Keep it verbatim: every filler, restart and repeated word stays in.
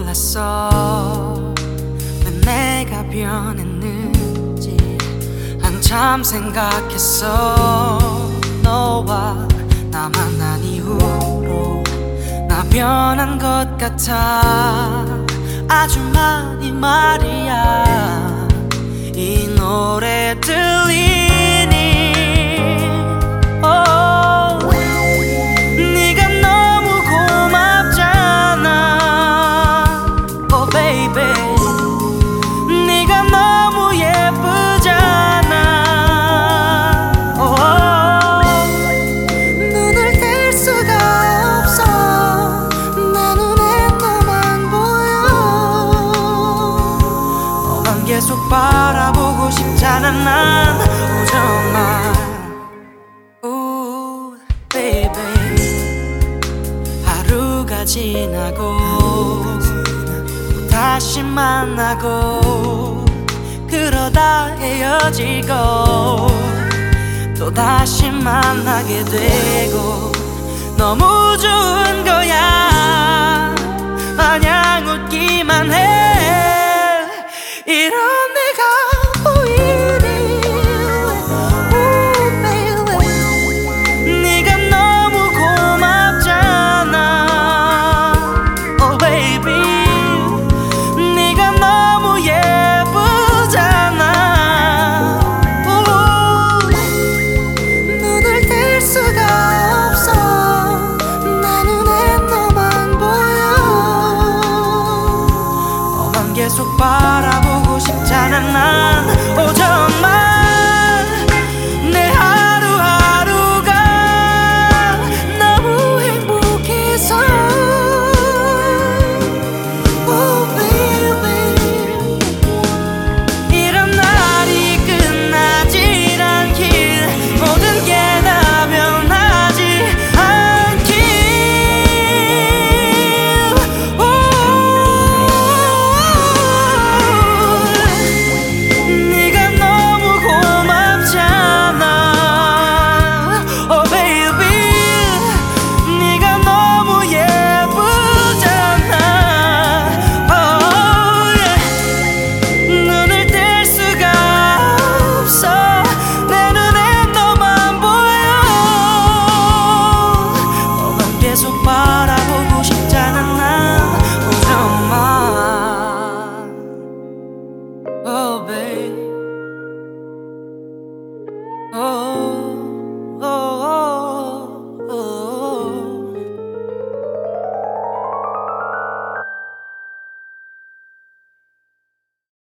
몰랐어. 왜 내가 변했는지 한참 생각했어. 너와 나 만난 이후로 나 변한 것 같아. 아주 많이 말이야. 이 노래 들리니 oh, 네가 너무 고맙잖아. Oh baby, 네가 너무 예쁘잖아. oh, 눈을 뗄 수가 없어. 내 눈에 너만 보여. 너만 계속 바라보고 싶잖아. 난 oh, 정말 Ooh, baby. 하루가 지나고 또 다시 만나고 그러다 헤어지고 또 다시 만나게 되고 너무 좋은 거야. 마냥 웃기만 해. 이런 내가 보이니 Ooh, baby. 네가 너무 고맙잖아. Oh baby, 네가 너무 예쁘잖아. Ooh, 눈을 뗄 수가 없어. 내 눈에 너만 보여. 너만 계속 바라보고 싶잖아. 난 oh, 정말 내 하루하루가 너무 행복해서 oh baby. 이런 날이 끝나질 않길 모든 게 다 변하지 않길 oh, 네가 너무 고맙잖아. Oh baby, 네가 너무 예쁘잖아. oh, yeah. 눈을 뗄 수가 없어. 내 눈에 너만 보여. 너만 계속 바라